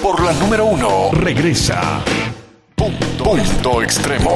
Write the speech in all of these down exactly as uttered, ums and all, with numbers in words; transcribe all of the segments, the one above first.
por la número uno. Regresa Punto, Punto Extremo.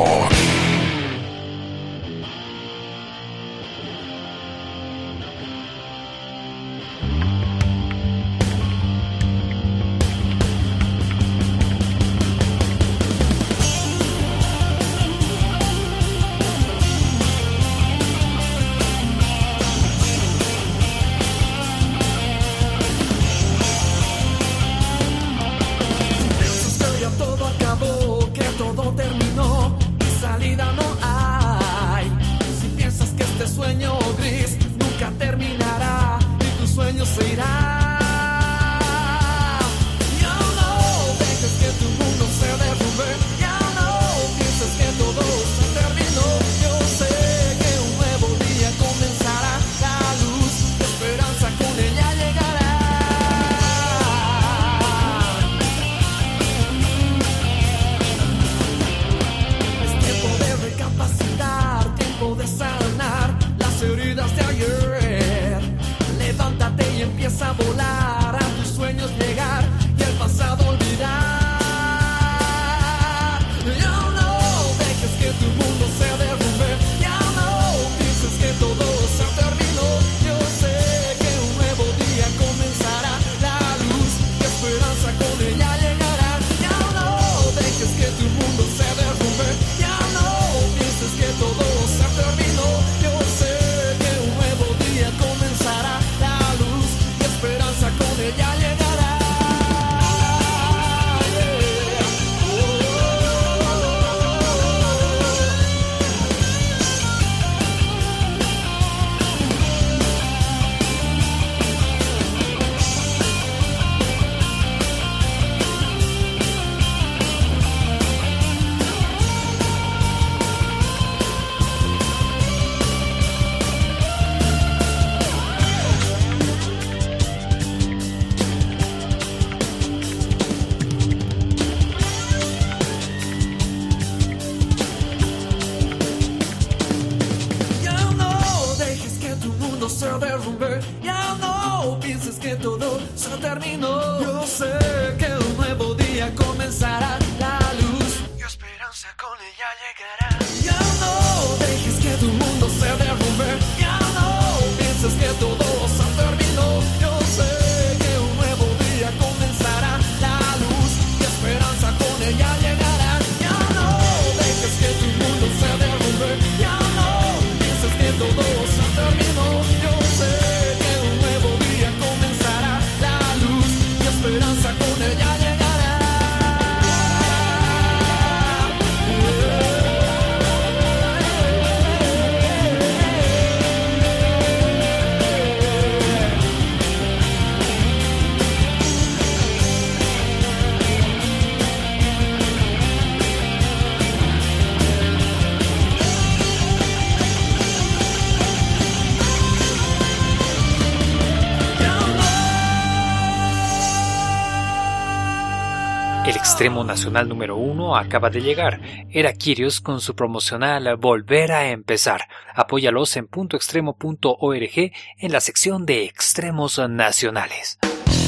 Extremo nacional número uno acaba de llegar. Era Kyrios con su promocional Volver a Empezar. Apóyalos en punto extremo punto org en la sección de extremos nacionales.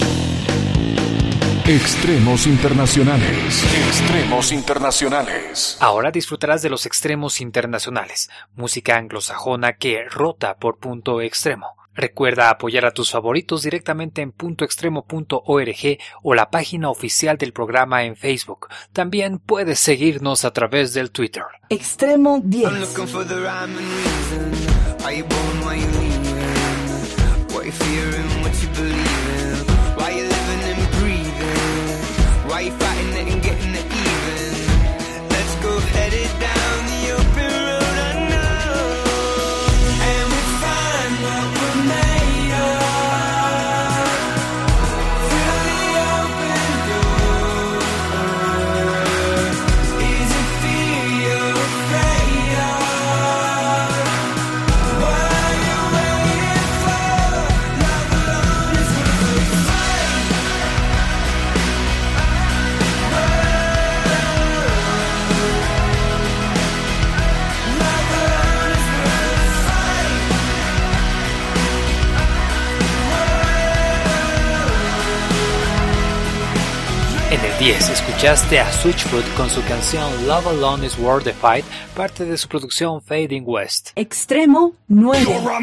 Extremos internacionales. Extremos internacionales. Ahora disfrutarás de los extremos internacionales. Música anglosajona que rota por punto extremo. Recuerda apoyar a tus favoritos directamente en punto extremo punto org o la página oficial del programa en Facebook. También puedes seguirnos a través del Twitter. Extremo diez. En el diez escuchaste a Switchfoot con su canción Love Alone is Worth the Fight, parte de su producción Fading West. Extremo nueve.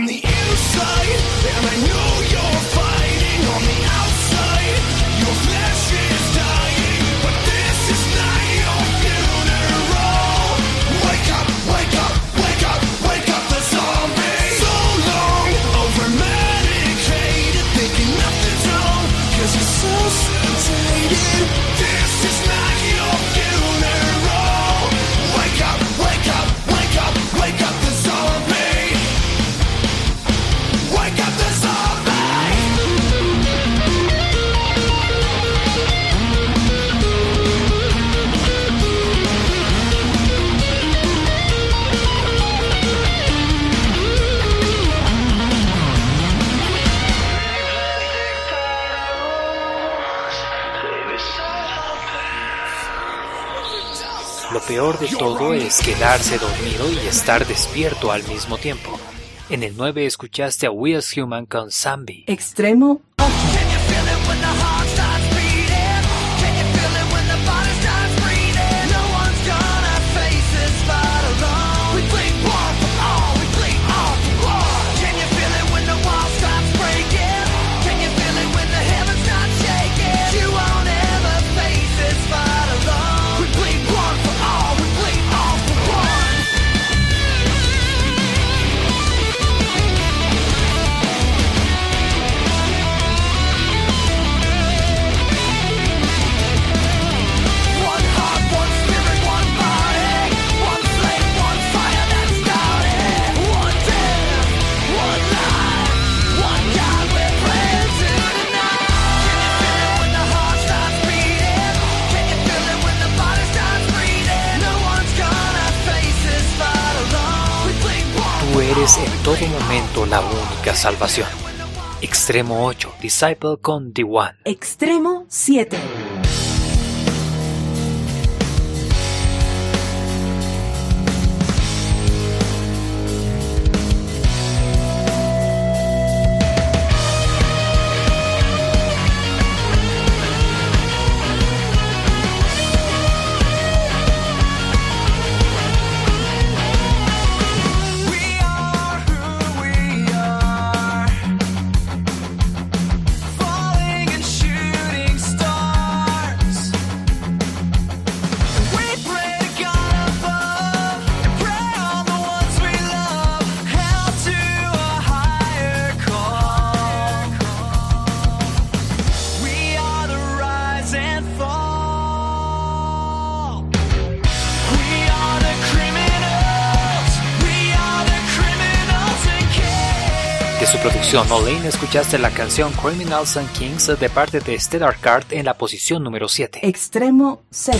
Lo peor de todo es quedarse dormido y estar despierto al mismo tiempo. En el nueve escuchaste a We As Human con Zombie. Extremo ocho. Eres en todo momento la única salvación. Extremo ocho, Disciple con The One. Extremo siete. De su producción All In escuchaste la canción Criminals and Kings de parte de Stellar Card en la posición número siete. Extremo seis.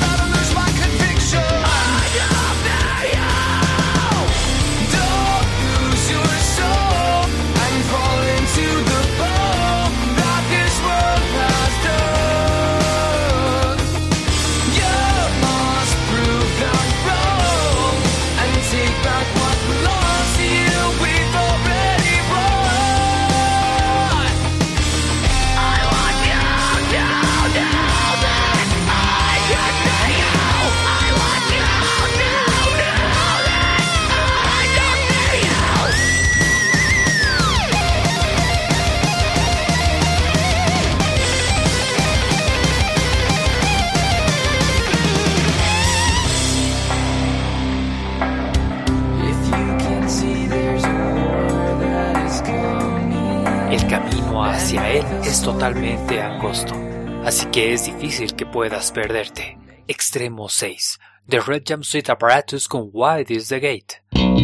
El camino hacia él es totalmente angosto, así que es difícil que puedas perderte. Extremo seis, The Red Jumpsuit Apparatus con Wide is the Gate.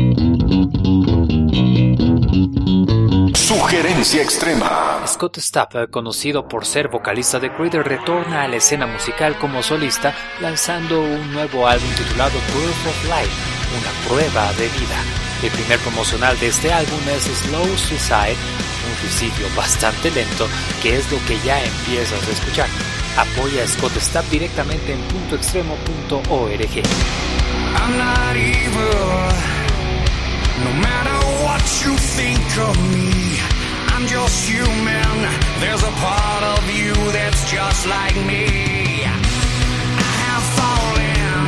Sugerencia extrema. Scott Stapp, conocido por ser vocalista de Creed, retorna a la escena musical como solista, lanzando un nuevo álbum titulado Proof of Life, una prueba de vida. El primer promocional de este álbum es Slow Suicide, un suicidio bastante lento, que es lo que ya empiezas a escuchar. Apoya a Scott Stapp directamente en punto extremo punto org. I'm not evil, no matter what you think of me. I'm just human. There's a part of you that's just like me. I have fallen,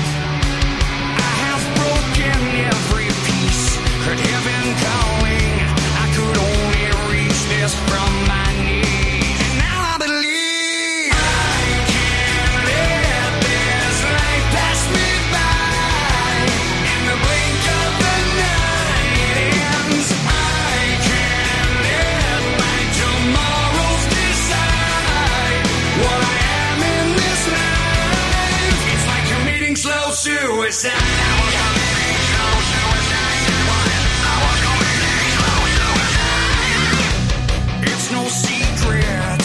I have broken every piece. Heard heaven calling, I could only reach this from my knees. And now I believe I can't let this life pass me by. In the blink of the night it ends. I can't let my tomorrows decide what I am in this life. It's like committing slow suicide. I was committing slow suicide. I was committing slow suicide. It's no secret.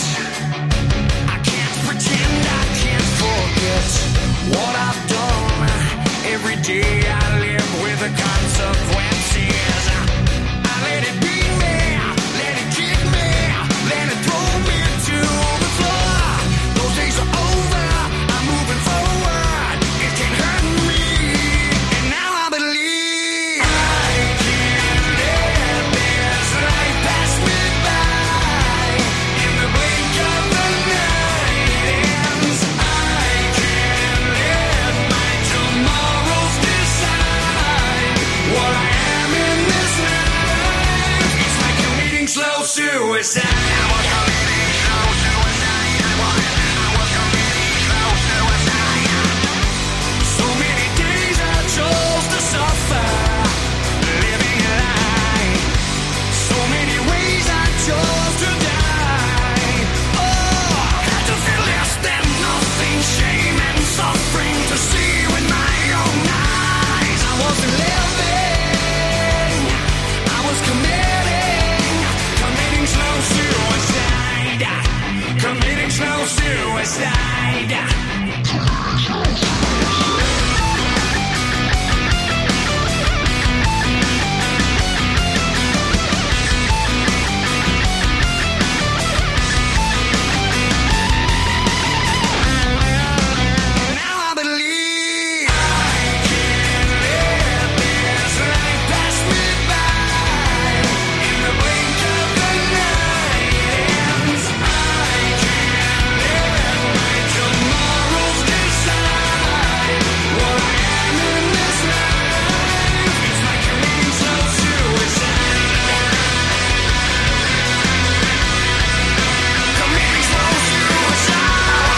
I can't pretend I can't forget what I've done. Every day I live with the consequences. I let it beat me, let it kick me, let it throw me to the floor. Those days are over, I'm moving forward. It can hurt me, and now I believe I can't let this life pass me by. In the blink of the night it ends. I can't let my tomorrows decide what I am in this life. It's like committing slow suicide. I was committing slow suicide. I was, I was committing slow suicide. So many days I chose to suffer, living a lie. So many ways I chose to die. Oh, had to feel less than nothing, shame and suffering to see with my own eyes. I wasn't living, I was committing, committing slow suicide, committing slow suicide. Now I believe I can't let this life pass me by. In the blink of the night it ends. I can't let my tomorrows decide what I am in this life. It's like committing slow suicide. Committing slow suicide.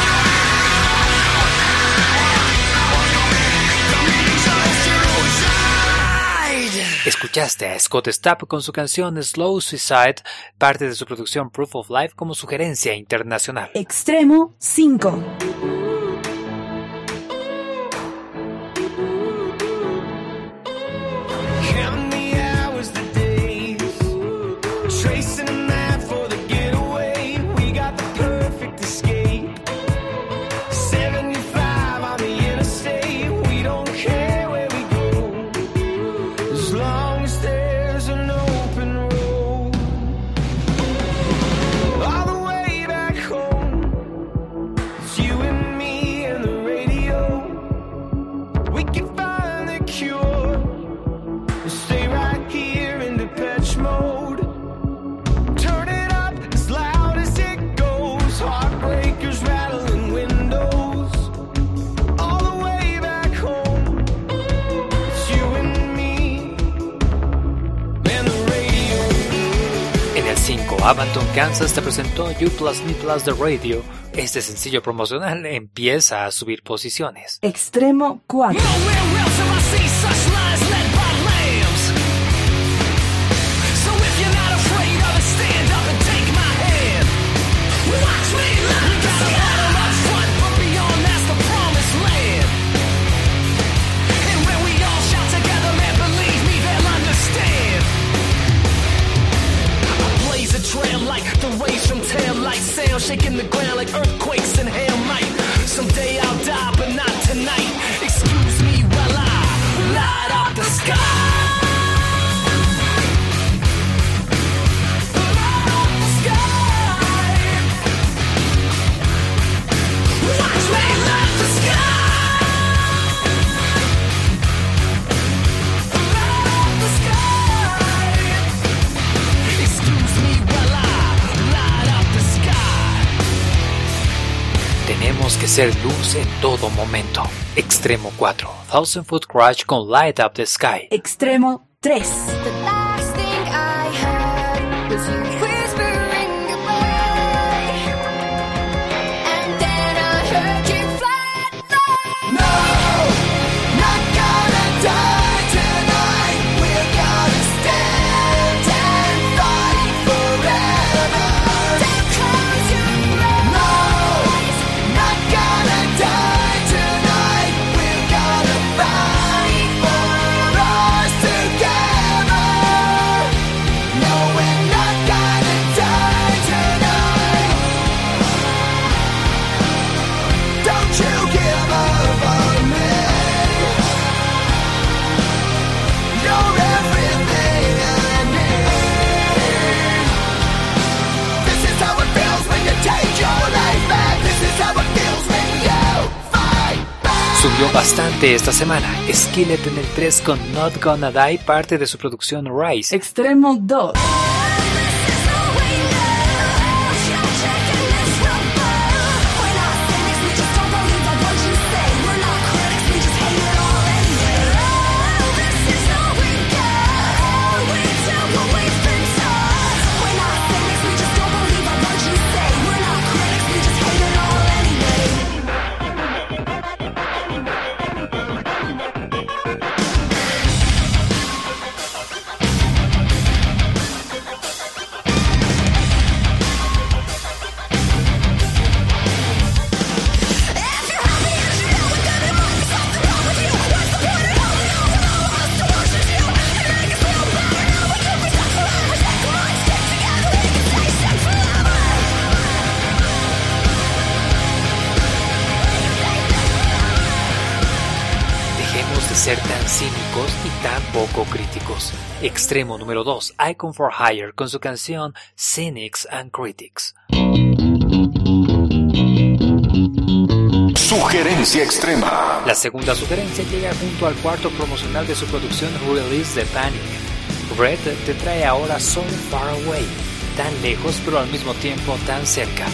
Committing slow suicide. Escuchaste a Scott Stapp con su canción Slow Suicide, parte de su producción Proof of Life como sugerencia internacional. Extremo cinco. Counting the hours, the days, tracing a map for the getaway. We got the perfect escape. seventy-five on the interstate. We don't care where we go, as long as there's an open road. All the way back home, it's you and me and the radio. We can find the cure. Stay right here in Depeche Mode. Turn it up as loud as it goes. Heartbreakers rattling windows. All the way back home, it's you and me and the radio. En el cinco, Abington, Kansas te presentó You Plus Me Plus The Radio. Este sencillo promocional empieza a subir posiciones. Extremo cuatro. Nowhere else have I seen such lies led by lambs. So if you're not afraid of it, stand up and take my hand. Watch me learn. We got a battle up front, but beyond that's the promised land. And when we all shout together, man, believe me, they'll understand. I blaze a trail like the rays from tail light sound, shaking the ground like earthquakes and hail might. Someday I'll die, but not tonight. Excuse me while I light up the ser luz en todo momento. Extremo cuatro, Thousand Foot Crash con Light Up the Sky. Extremo tres. The last thing I heard was you whispering goodbye, and then I heard you flatline. No, not gonna die tonight. We're gonna stand and fight forever. Don't close your eyes. No, not gonna die tonight. We're gonna fight for us together. No, we're not gonna die tonight. Don't you give up on me. You're everything I need. This is how it feels when you take your life back. This is how it feels when you fight back. Subió bastante esta semana. Skillet en el tres con Not Gonna Die, parte de su producción Rise. Extremo dos. Dejemos de ser tan cínicos y tan poco críticos. Extremo número dos, Icon for Hire con su canción Cynics and Critics. Sugerencia extrema. La segunda sugerencia llega junto al cuarto promocional de su producción Release the Panic. Red te trae ahora So Far Away, tan lejos pero al mismo tiempo tan cerca.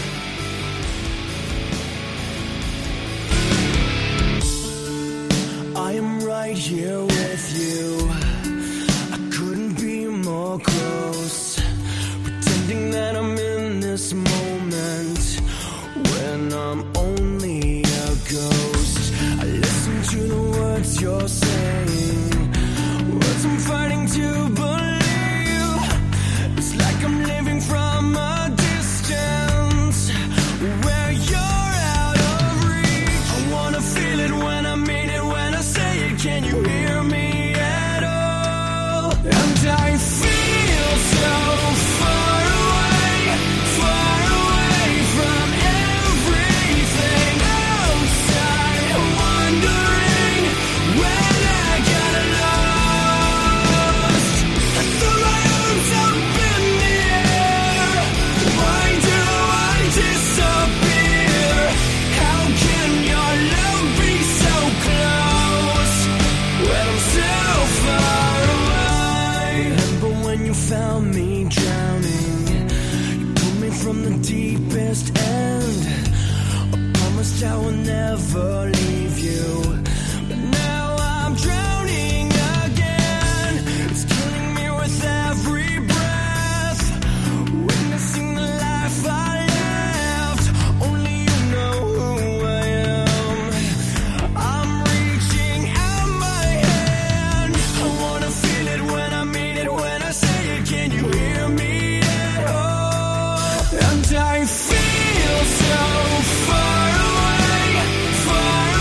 I am right here with you. I couldn't be more close. Pretending that I'm in this moment when I'm only a ghost. I listen to the words you're saying, words I'm fighting to believe. It's like I'm living from a distance where you're out of reach. I wanna feel it when I mean it, when I say it. Can you hear me at all? And I feel so far away, far away from everything outside, wondering when I got lost. I threw my arms up in the air. Why do I disappear? How can your love be so close when I'm so far away? Remember when you found me drowning? You pulled me from the deepest end. I promised I will never leave you, but now I'm drowning again. It's killing me with every breath, witnessing the life I left. Only you know who I am. I'm reaching out my hand. I wanna feel it when I mean it, when I say it. Can you hear me at all? And I feel so far away, far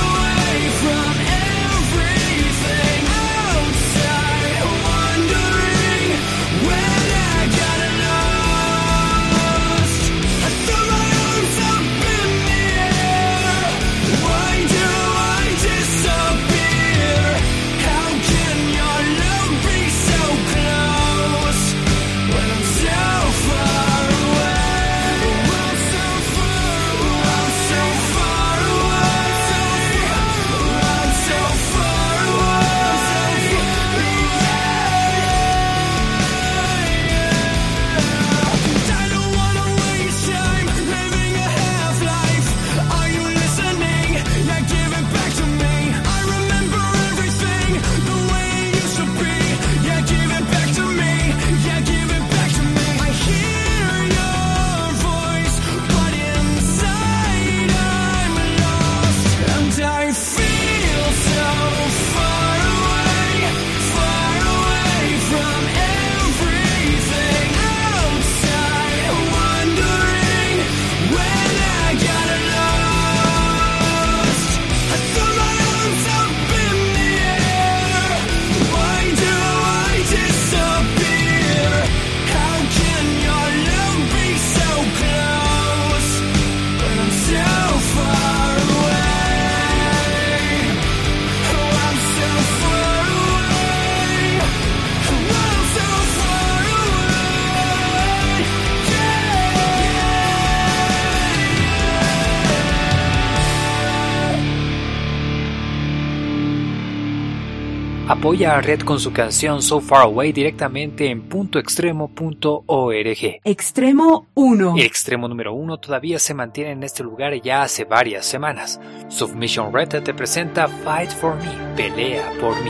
Apoya a Red con su canción So Far Away directamente en punto extremo punto org. Extremo uno. El extremo número uno todavía se mantiene en este lugar ya hace varias semanas. Submission Red te presenta Fight for Me, pelea por mí.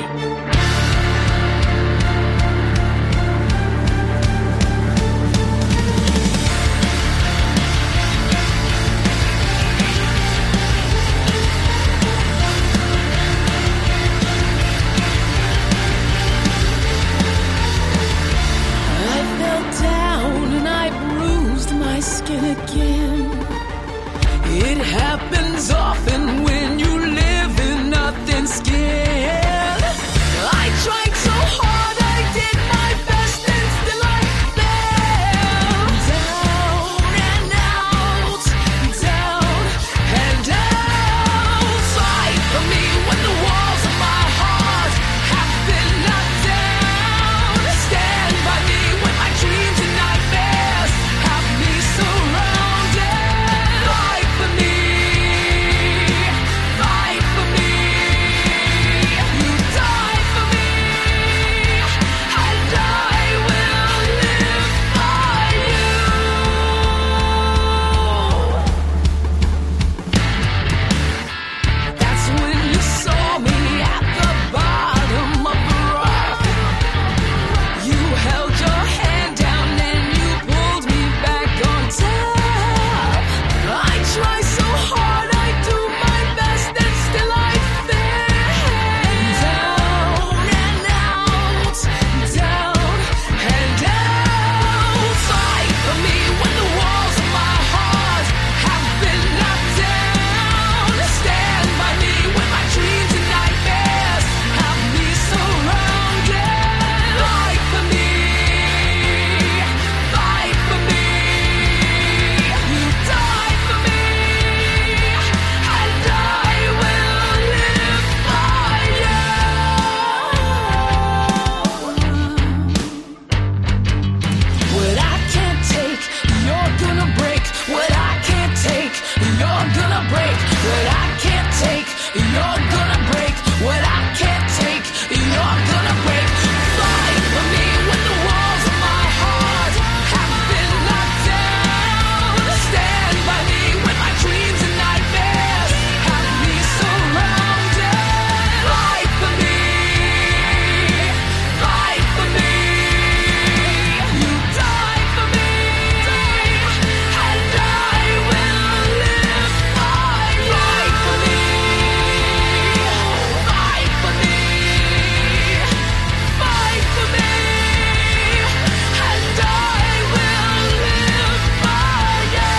Again, it happens often when you live in nothing scared. I tried so hard, I did my best, and still I fell down and out, down and out. Fight for me when the walls of my heart have been knocked down. Stand by me when my dreams and nightmares have me surrounded. Fight for me, fight for me. You died for me, and I will live by you. That's when you saw me at the bottom of the rock. You held your hand down and you pulled me back on top. I try so hard, I do my best, and still I fail. Down and out, down and out. Fight for me when the walls of my heart have been knocked down. Stand by me when my dreams and nightmares have me surrounded. Fight for me, fight for me. You died for me, and I will live by you. What I can't take, you're gonna break. What I can't take, you're gonna break. What I can't take, you're gonna break. What I can't take, you're gonna break. Fight for me when the walls of my heart have been knocked down. Stand by me when my dreams and nightmares have me surrounded. Fight for me, fight for me. You died for me, and I will live by you. Fight for me, fight for me, fight for me, and I will live by you.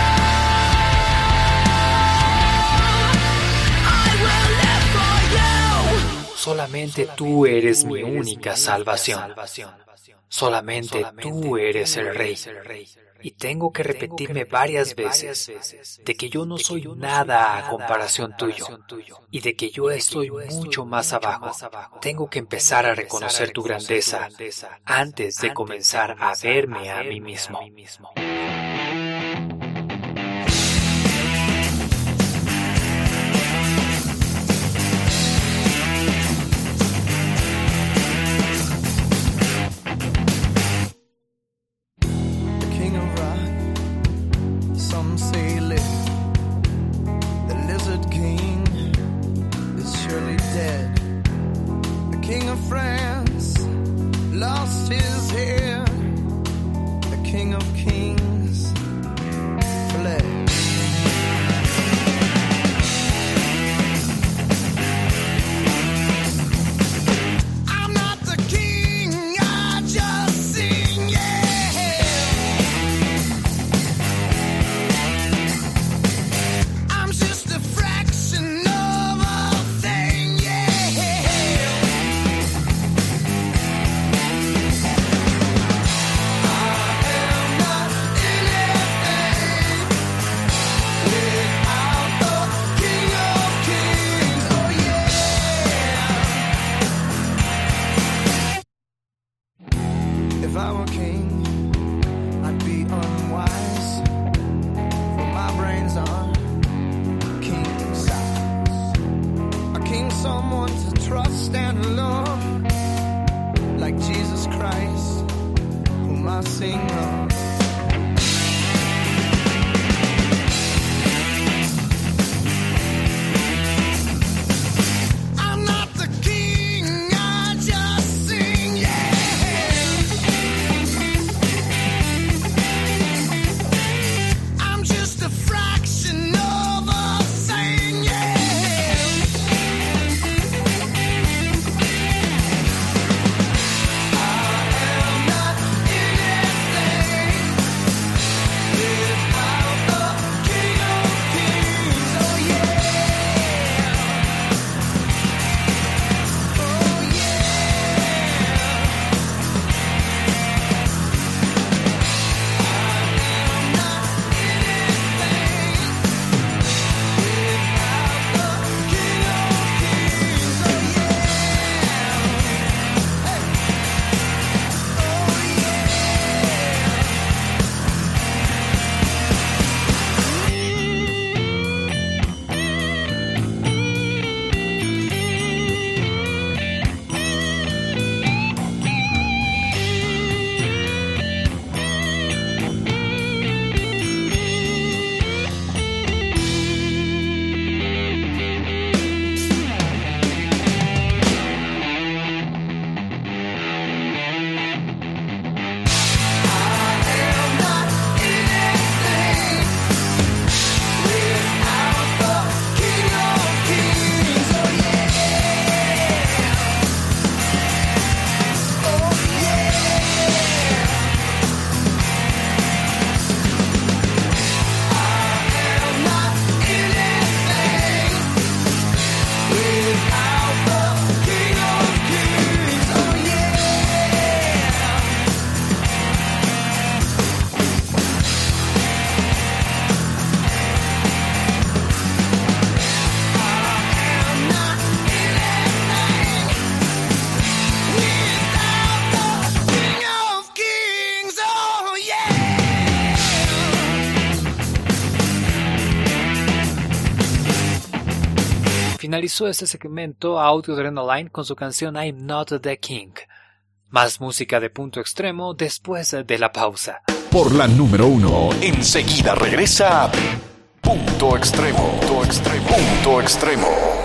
I will live for you. Solamente tú eres mi única salvación. Solamente tú eres el Rey. Y tengo que repetirme varias veces de que yo no soy nada a comparación tuyo y de que yo estoy mucho más abajo. Tengo que empezar a reconocer tu grandeza antes de comenzar a verme a mí mismo. King of rock, some say live. The lizard king is surely dead. The king of France lost his head. The king of kings finalizó este segmento Audio Adrenaline con su canción I'm Not the King. Más música de Punto Extremo después de la pausa. Por la número uno, enseguida regresa Punto Extremo. Punto Extremo. Punto Extremo.